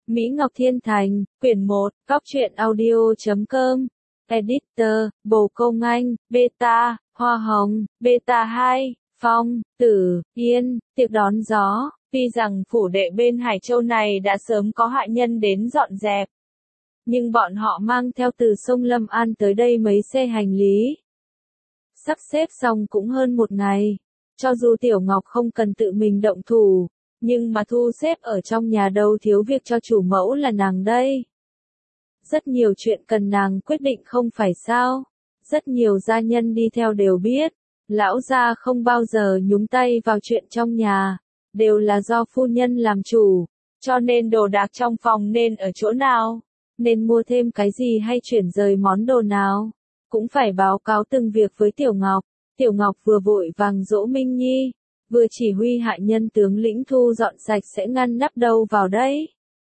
Mỹ Ngọc Thiên Thành, quyển 1, góc truyện audio.com, editor, Bồ Công Anh, beta, Hoa Hồng, beta 2, Phong, Tử, Yên, tiệc đón gió. Tuy rằng phủ đệ bên Hải Châu này đã sớm có hạ nhân đến dọn dẹp, nhưng bọn họ mang theo từ sông Lâm An tới đây mấy xe hành lý. Sắp xếp xong cũng hơn một ngày, cho dù Tiểu Ngọc không cần tự mình động thủ, nhưng mà thu xếp ở trong nhà đâu thiếu việc cho chủ mẫu là nàng đây. Rất nhiều chuyện cần nàng quyết định không phải sao, rất nhiều gia nhân đi theo đều biết, lão gia không bao giờ nhúng tay vào chuyện trong nhà, đều là do phu nhân làm chủ, cho nên đồ đạc trong phòng nên ở chỗ nào, nên mua thêm cái gì hay chuyển rời món đồ nào, cũng phải báo cáo từng việc với Tiểu Ngọc. Tiểu Ngọc vừa vội vàng dỗ Minh Nhi, vừa chỉ huy hạ nhân tướng lĩnh thu dọn sạch sẽ ngăn nắp đâu vào đấy.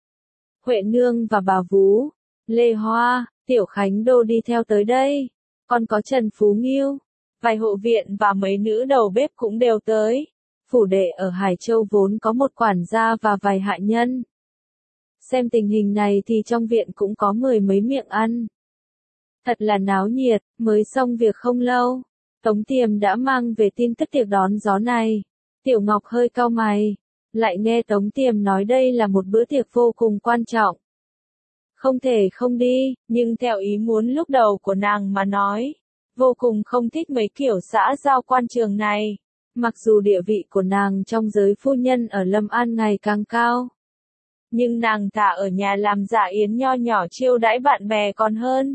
Huệ Nương và bà Vú, Lê Hoa, Tiểu Khánh Đô đi theo tới đây, còn có Trần Phú Nghiêu, vài hộ viện và mấy nữ đầu bếp cũng đều tới. Phủ đệ ở Hải Châu vốn có một quản gia và vài hạ nhân. Xem tình hình này thì trong viện cũng có 10 mấy miệng ăn. Thật là náo nhiệt, mới xong việc không lâu, Tống Tiềm đã mang về tin tức tiệc đón gió này. Tiểu Ngọc hơi cau mày, lại nghe Tống Tiềm nói đây là một bữa tiệc vô cùng quan trọng. Không thể không đi, nhưng theo ý muốn lúc đầu của nàng mà nói, vô cùng không thích mấy kiểu xã giao quan trường này. Mặc dù địa vị của nàng trong giới phu nhân ở Lâm An ngày càng cao, nhưng nàng thà ở nhà làm dạ yến nho nhỏ chiêu đãi bạn bè còn hơn.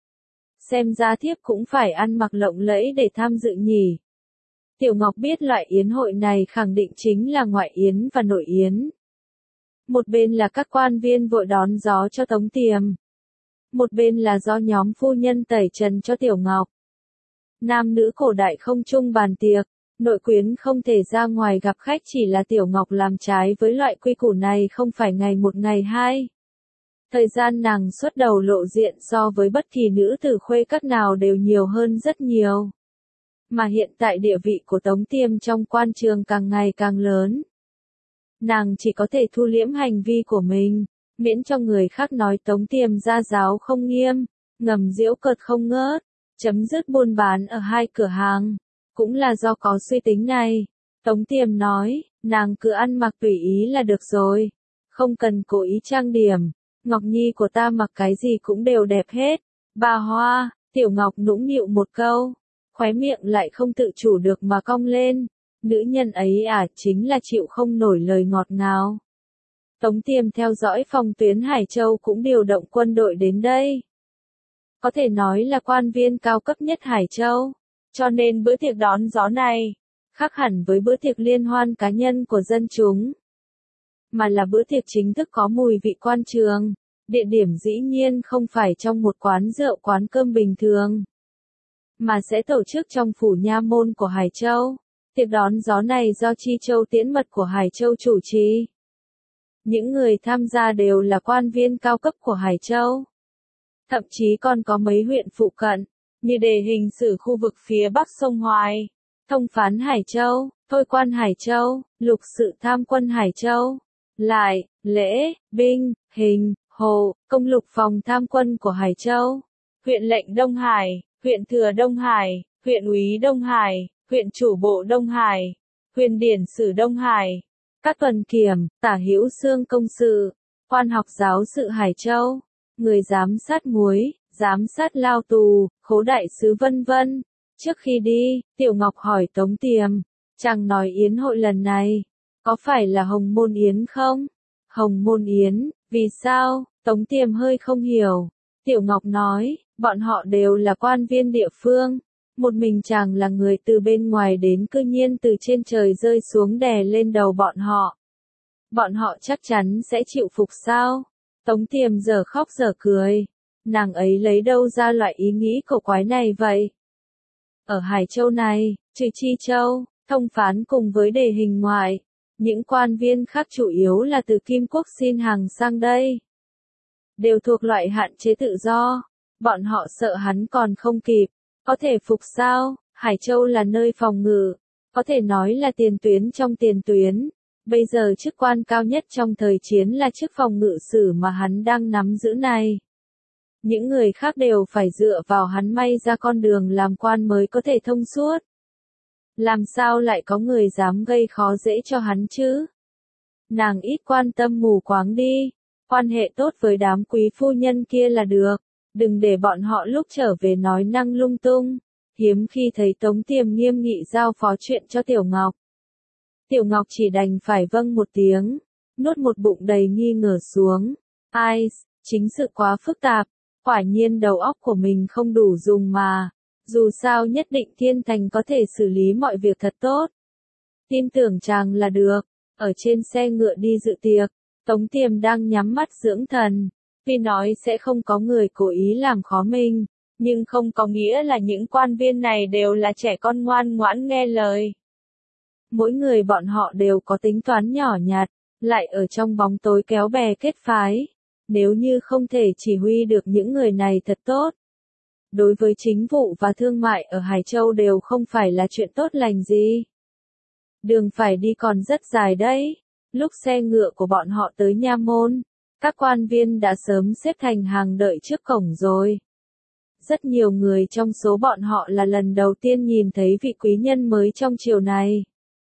Xem ra thiếp cũng phải ăn mặc lộng lẫy để tham dự nhỉ. Tiểu Ngọc biết loại yến hội này khẳng định chính là ngoại yến và nội yến. Một bên là các quan viên vội đón gió cho Tống Tiềm, một bên là do nhóm phu nhân tẩy trần cho Tiểu Ngọc. Nam nữ cổ đại không chung bàn tiệc, nội quyến không thể ra ngoài gặp khách, chỉ là Tiểu Ngọc làm trái với loại quy củ này không phải ngày một ngày hai. Thời gian nàng xuất đầu lộ diện so với bất kỳ nữ tử khuê các nào đều nhiều hơn rất nhiều. Mà hiện tại địa vị của Tống Tiềm trong quan trường càng ngày càng lớn. Nàng chỉ có thể thu liễm hành vi của mình, miễn cho người khác nói Tống Tiềm gia giáo không nghiêm, ngầm giễu cợt không ngớt, chấm dứt buôn bán ở hai cửa hàng. Cũng là do có suy tính này. Tống Tiềm nói, nàng cứ ăn mặc tùy ý là được rồi, không cần cố ý trang điểm, Ngọc Nhi của ta mặc cái gì cũng đều đẹp hết. Bà Hoa, Tiểu Ngọc nũng nịu một câu, khóe miệng lại không tự chủ được mà cong lên. Nữ nhân ấy chính là chịu không nổi lời ngọt ngào. Tống Tiềm theo dõi phòng tuyến Hải Châu cũng điều động quân đội đến đây. Có thể nói là quan viên cao cấp nhất Hải Châu. Cho nên bữa tiệc đón gió này, khác hẳn với bữa tiệc liên hoan cá nhân của dân chúng, mà là bữa tiệc chính thức có mùi vị quan trường. Địa điểm dĩ nhiên không phải trong một quán rượu quán cơm bình thường, mà sẽ tổ chức trong phủ nha môn của Hải Châu. Tiệc đón gió này do Chi Châu Tiễn Mật của Hải Châu chủ trì. Những người tham gia đều là quan viên cao cấp của Hải Châu. Thậm chí còn có mấy huyện phụ cận, như đề hình sử khu vực phía bắc sông Hoài, thông phán Hải Châu, thôi quan Hải Châu, lục sự tham quân Hải Châu, lại, lễ, binh, hình, hồ, công lục phòng tham quân của Hải Châu, huyện lệnh Đông Hải, huyện thừa Đông Hải, huyện úy Đông Hải, huyện chủ bộ Đông Hải, huyện điển sử Đông Hải, các tuần kiểm, tả hữu xương công sự, quan học giáo sự Hải Châu, người giám sát muối, giám sát lao tù, khố đại sứ vân vân. Trước khi đi, Tiểu Ngọc hỏi Tống Tiềm, chàng nói yến hội lần này, có phải là Hồng Môn Yến không? Hồng Môn Yến, vì sao? Tống Tiềm hơi không hiểu. Tiểu Ngọc nói, bọn họ đều là quan viên địa phương. Một mình chàng là người từ bên ngoài đến cư nhiên từ trên trời rơi xuống đè lên đầu bọn họ. Bọn họ chắc chắn sẽ chịu phục sao? Tống Tiềm giờ khóc giờ cười. Nàng ấy lấy đâu ra loại ý nghĩ cổ quái này vậy? Ở Hải Châu này, trừ Chi Châu, thông phán cùng với đề hình ngoại, những quan viên khác chủ yếu là từ Kim Quốc xin hàng sang đây. Đều thuộc loại hạn chế tự do. Bọn họ sợ hắn còn không kịp. Có thể phục sao? Hải Châu là nơi phòng ngự. Có thể nói là tiền tuyến trong tiền tuyến. Bây giờ chức quan cao nhất trong thời chiến là chức phòng ngự sử mà hắn đang nắm giữ này. Những người khác đều phải dựa vào hắn may ra con đường làm quan mới có thể thông suốt. Làm sao lại có người dám gây khó dễ cho hắn chứ? Nàng ít quan tâm mù quáng đi, quan hệ tốt với đám quý phu nhân kia là được, đừng để bọn họ lúc trở về nói năng lung tung. Hiếm khi thấy Tống Tiềm nghiêm nghị giao phó chuyện cho Tiểu Ngọc. Tiểu Ngọc chỉ đành phải vâng một tiếng, nuốt một bụng đầy nghi ngờ xuống. Ai, chính sự quá phức tạp, quả nhiên đầu óc của mình không đủ dùng mà. Dù sao nhất định Thiên Thành có thể xử lý mọi việc thật tốt. Tin tưởng chàng là được. Ở trên xe ngựa đi dự tiệc, Tống Tiềm đang nhắm mắt dưỡng thần. Tuy nói sẽ không có người cố ý làm khó mình, nhưng không có nghĩa là những quan viên này đều là trẻ con ngoan ngoãn nghe lời. Mỗi người bọn họ đều có tính toán nhỏ nhặt, lại ở trong bóng tối kéo bè kết phái. Nếu như không thể chỉ huy được những người này thật tốt, đối với chính vụ và thương mại ở Hải Châu đều không phải là chuyện tốt lành gì. Đường phải đi còn rất dài đấy. Lúc xe ngựa của bọn họ tới nha môn, các quan viên đã sớm xếp thành hàng đợi trước cổng rồi. Rất nhiều người trong số bọn họ là lần đầu tiên nhìn thấy vị quý nhân mới trong triều này.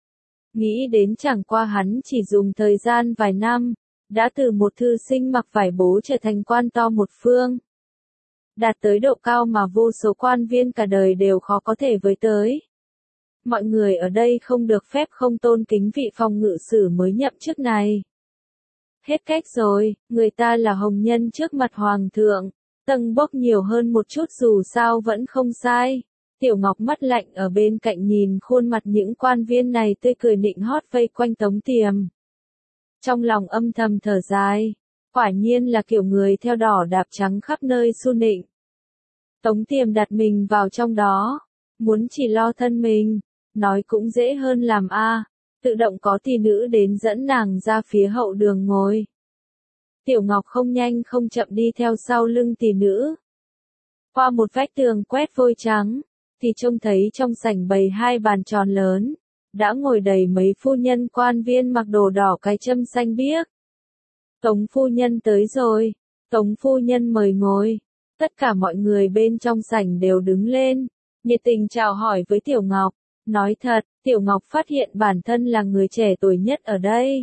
Nghĩ đến chẳng qua hắn chỉ dùng thời gian vài năm, đã từ một thư sinh mặc vải bố trở thành quan to một phương. Đạt tới độ cao mà vô số quan viên cả đời đều khó có thể với tới. Mọi người ở đây không được phép không tôn kính vị phòng ngự sử mới nhậm chức này. Hết cách rồi, người ta là hồng nhân trước mặt hoàng thượng, tầng bốc nhiều hơn một chút dù sao vẫn không sai. Tiểu Ngọc mắt lạnh ở bên cạnh nhìn khuôn mặt những quan viên này tươi cười nịnh hót vây quanh Tống Tiềm. Trong lòng âm thầm thở dài, quả nhiên là kiểu người theo đỏ đạp trắng khắp nơi xu nịnh. Tống Tiềm đặt mình vào trong đó, muốn chỉ lo thân mình, nói cũng dễ hơn làm tự động có tỷ nữ đến dẫn nàng ra phía hậu đường ngồi. Tiểu Ngọc không nhanh không chậm đi theo sau lưng tỷ nữ. Qua một vách tường quét vôi trắng, thì trông thấy trong sảnh bày hai bàn tròn lớn, đã ngồi đầy mấy phu nhân quan viên mặc đồ đỏ cái châm xanh biếc. Tống phu nhân tới rồi, Tống phu nhân mời ngồi. Tất cả mọi người bên trong sảnh đều đứng lên, nhiệt tình chào hỏi với Tiểu Ngọc. Nói thật, Tiểu Ngọc phát hiện bản thân là người trẻ tuổi nhất ở đây.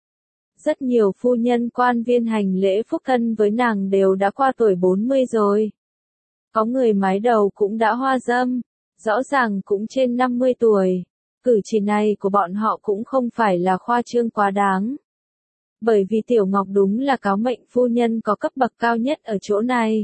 Rất nhiều phu nhân quan viên hành lễ phúc thân với nàng đều đã qua tuổi 40 rồi. Có người mái đầu cũng đã hoa râm, rõ ràng cũng trên 50 tuổi. Cử chỉ này của bọn họ cũng không phải là khoa trương quá đáng. Bởi vì Tiểu Ngọc đúng là cáo mệnh phu nhân có cấp bậc cao nhất ở chỗ này.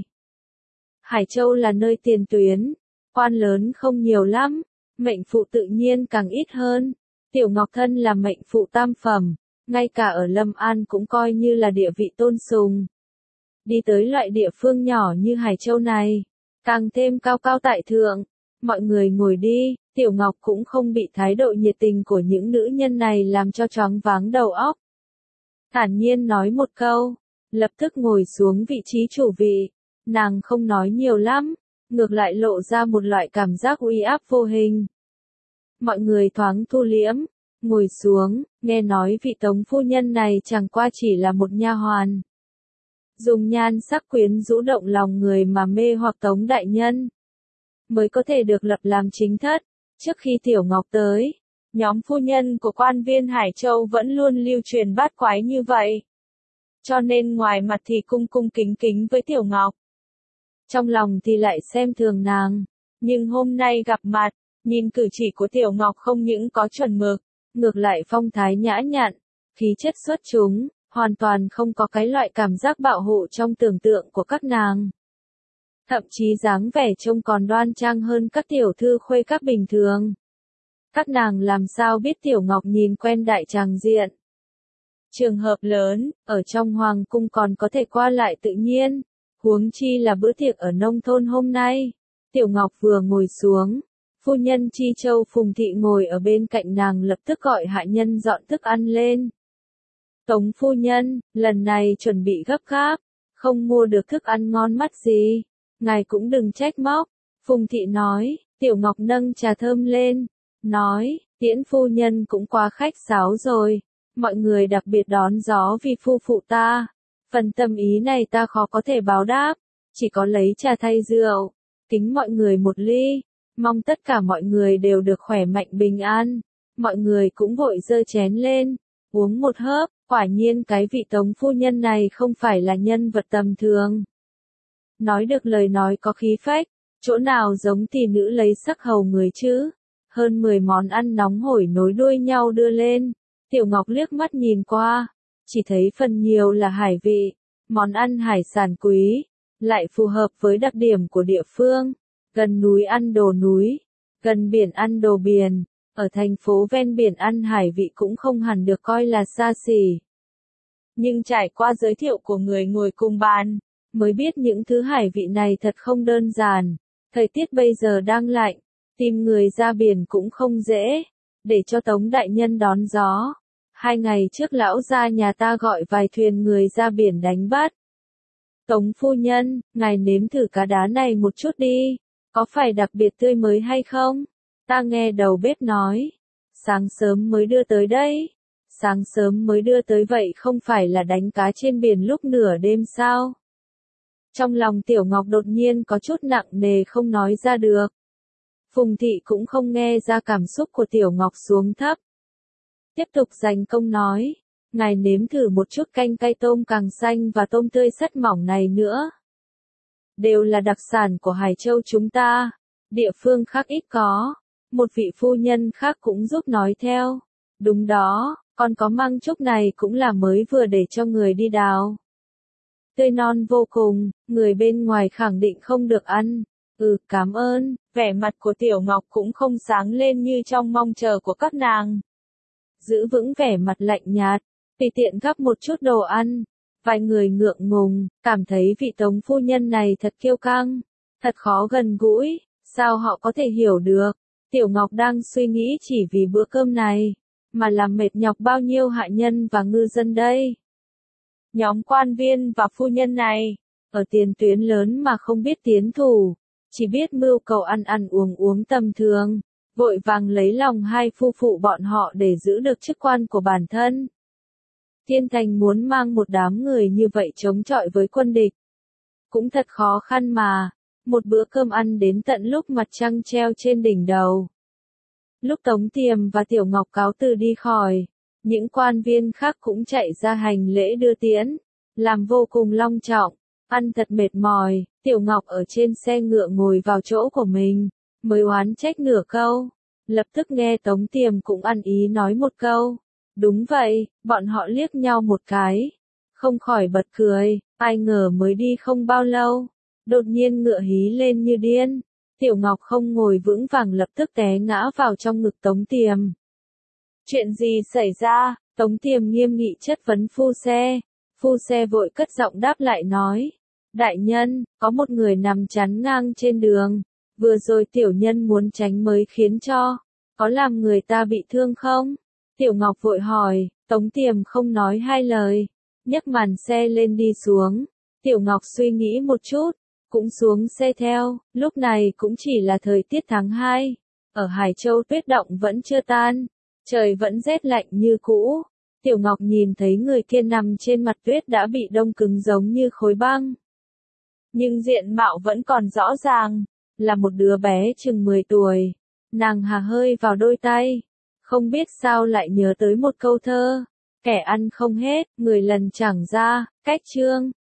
Hải Châu là nơi tiền tuyến, quan lớn không nhiều lắm, mệnh phụ tự nhiên càng ít hơn. Tiểu Ngọc thân là mệnh phụ tam phẩm, ngay cả ở Lâm An cũng coi như là địa vị tôn sùng. Đi tới loại địa phương nhỏ như Hải Châu này, càng thêm cao cao tại thượng. Mọi người ngồi đi, Tiểu Ngọc cũng không bị thái độ nhiệt tình của những nữ nhân này làm cho choáng váng đầu óc. Thản nhiên nói một câu, lập tức ngồi xuống vị trí chủ vị. Nàng không nói nhiều lắm, ngược lại lộ ra một loại cảm giác uy áp vô hình. Mọi người thoáng thu liễm, ngồi xuống, nghe nói vị Tống phu nhân này chẳng qua chỉ là một nha hoàn. Dùng nhan sắc quyến rũ động lòng người mà mê hoặc Tống đại nhân, mới có thể được lập làm chính thất. Trước khi Tiểu Ngọc tới, nhóm phu nhân của quan viên Hải Châu vẫn luôn lưu truyền bát quái như vậy. Cho nên ngoài mặt thì cung cung kính kính với Tiểu Ngọc, trong lòng thì lại xem thường nàng. Nhưng hôm nay gặp mặt, nhìn cử chỉ của Tiểu Ngọc không những có chuẩn mực, ngược lại phong thái nhã nhặn, khí chất xuất chúng, hoàn toàn không có cái loại cảm giác bạo hộ trong tưởng tượng của các nàng. Thậm chí dáng vẻ trông còn đoan trang hơn các tiểu thư khuê các bình thường. Các nàng làm sao biết Tiểu Ngọc nhìn quen đại tràng diện. Trường hợp lớn, ở trong hoàng cung còn có thể qua lại tự nhiên, huống chi là bữa tiệc ở nông thôn hôm nay. Tiểu Ngọc vừa ngồi xuống, phu nhân Chi Châu Phùng Thị ngồi ở bên cạnh nàng lập tức gọi hạ nhân dọn thức ăn lên. Tống phu nhân, lần này chuẩn bị gấp gáp, không mua được thức ăn ngon mắt gì, ngài cũng đừng trách móc. Phùng Thị nói. Tiểu Ngọc nâng trà thơm lên, nói, Tiễn phu nhân cũng quá khách sáo rồi, mọi người đặc biệt đón gió vì phu phụ ta. Phần tâm ý này ta khó có thể báo đáp, chỉ có lấy trà thay rượu, kính mọi người một ly, mong tất cả mọi người đều được khỏe mạnh bình an. Mọi người cũng vội giơ chén lên, uống một hớp, quả nhiên cái vị Tống phu nhân này không phải là nhân vật tầm thường. Nói được lời nói có khí phách, chỗ nào giống tỷ nữ lấy sắc hầu người chứ. Hơn 10 món ăn nóng hổi nối đuôi nhau đưa lên, Tiểu Ngọc liếc mắt nhìn qua, chỉ thấy phần nhiều là hải vị, món ăn hải sản quý, lại phù hợp với đặc điểm của địa phương, gần núi ăn đồ núi, gần biển ăn đồ biển, ở thành phố ven biển ăn hải vị cũng không hẳn được coi là xa xỉ. Nhưng trải qua giới thiệu của người ngồi cùng bàn, mới biết những thứ hải vị này thật không đơn giản. Thời tiết bây giờ đang lạnh, tìm người ra biển cũng không dễ, để cho Tống đại nhân đón gió. 2 ngày trước lão gia nhà ta gọi vài thuyền người ra biển đánh bắt. Tống phu nhân, ngài nếm thử cá đá này một chút đi, có phải đặc biệt tươi mới hay không? Ta nghe đầu bếp nói, sáng sớm mới đưa tới đây. Sáng sớm mới đưa tới vậy không phải là đánh cá trên biển lúc nửa đêm sao? Trong lòng Tiểu Ngọc đột nhiên có chút nặng nề không nói ra được. Phùng thị cũng không nghe ra cảm xúc của Tiểu Ngọc xuống thấp. Tiếp tục dành công nói, ngài nếm thử một chút canh cay tôm càng xanh và tôm tươi sắt mỏng này nữa. Đều là đặc sản của Hải Châu chúng ta, địa phương khác ít có. Một vị phu nhân khác cũng giúp nói theo. Đúng đó, còn có măng trúc này cũng là mới vừa để cho người đi đào. Tươi non vô cùng, người bên ngoài khẳng định không được ăn. Cảm ơn, vẻ mặt của Tiểu Ngọc cũng không sáng lên như trong mong chờ của các nàng. Giữ vững vẻ mặt lạnh nhạt, tùy tiện gắp một chút đồ ăn. Vài người ngượng ngùng, cảm thấy vị Tống phu nhân này thật kiêu căng, thật khó gần gũi, sao họ có thể hiểu được. Tiểu Ngọc đang suy nghĩ chỉ vì bữa cơm này, mà làm mệt nhọc bao nhiêu hạ nhân và ngư dân đây. Nhóm quan viên và phu nhân này, ở tiền tuyến lớn mà không biết tiến thủ, chỉ biết mưu cầu ăn ăn uống uống tầm thường, vội vàng lấy lòng hai phu phụ bọn họ để giữ được chức quan của bản thân. Thiên Thành muốn mang một đám người như vậy chống chọi với quân địch, cũng thật khó khăn mà, một bữa cơm ăn đến tận lúc mặt trăng treo trên đỉnh đầu. Lúc Tống Tiềm và Tiểu Ngọc cáo từ đi khỏi, những quan viên khác cũng chạy ra hành lễ đưa tiễn, làm vô cùng long trọng, ăn thật mệt mỏi. Tiểu Ngọc ở trên xe ngựa ngồi vào chỗ của mình, mới oán trách nửa câu, lập tức nghe Tống Tiềm cũng ăn ý nói một câu. Đúng vậy, bọn họ liếc nhau một cái, không khỏi bật cười, ai ngờ mới đi không bao lâu, đột nhiên ngựa hí lên như điên. Tiểu Ngọc không ngồi vững vàng lập tức té ngã vào trong ngực Tống Tiềm. Chuyện gì xảy ra? Tống Tiềm nghiêm nghị chất vấn phu xe. Phu xe vội cất giọng đáp lại nói. Đại nhân, có một người nằm chắn ngang trên đường. Vừa rồi tiểu nhân muốn tránh mới khiến cho. Có làm người ta bị thương không? Tiểu Ngọc vội hỏi. Tống Tiềm không nói hai lời, nhấc màn xe lên đi xuống. Tiểu Ngọc suy nghĩ một chút, cũng xuống xe theo. Lúc này cũng chỉ là thời tiết tháng 2. Ở Hải Châu tuyết động vẫn chưa tan, trời vẫn rét lạnh như cũ. Tiểu Ngọc nhìn thấy người kia nằm trên mặt tuyết đã bị đông cứng giống như khối băng. Nhưng diện mạo vẫn còn rõ ràng, là một đứa bé chừng 10 tuổi. Nàng hà hơi vào đôi tay, không biết sao lại nhớ tới một câu thơ. Kẻ ăn không hết, người lần chẳng ra, cách chương.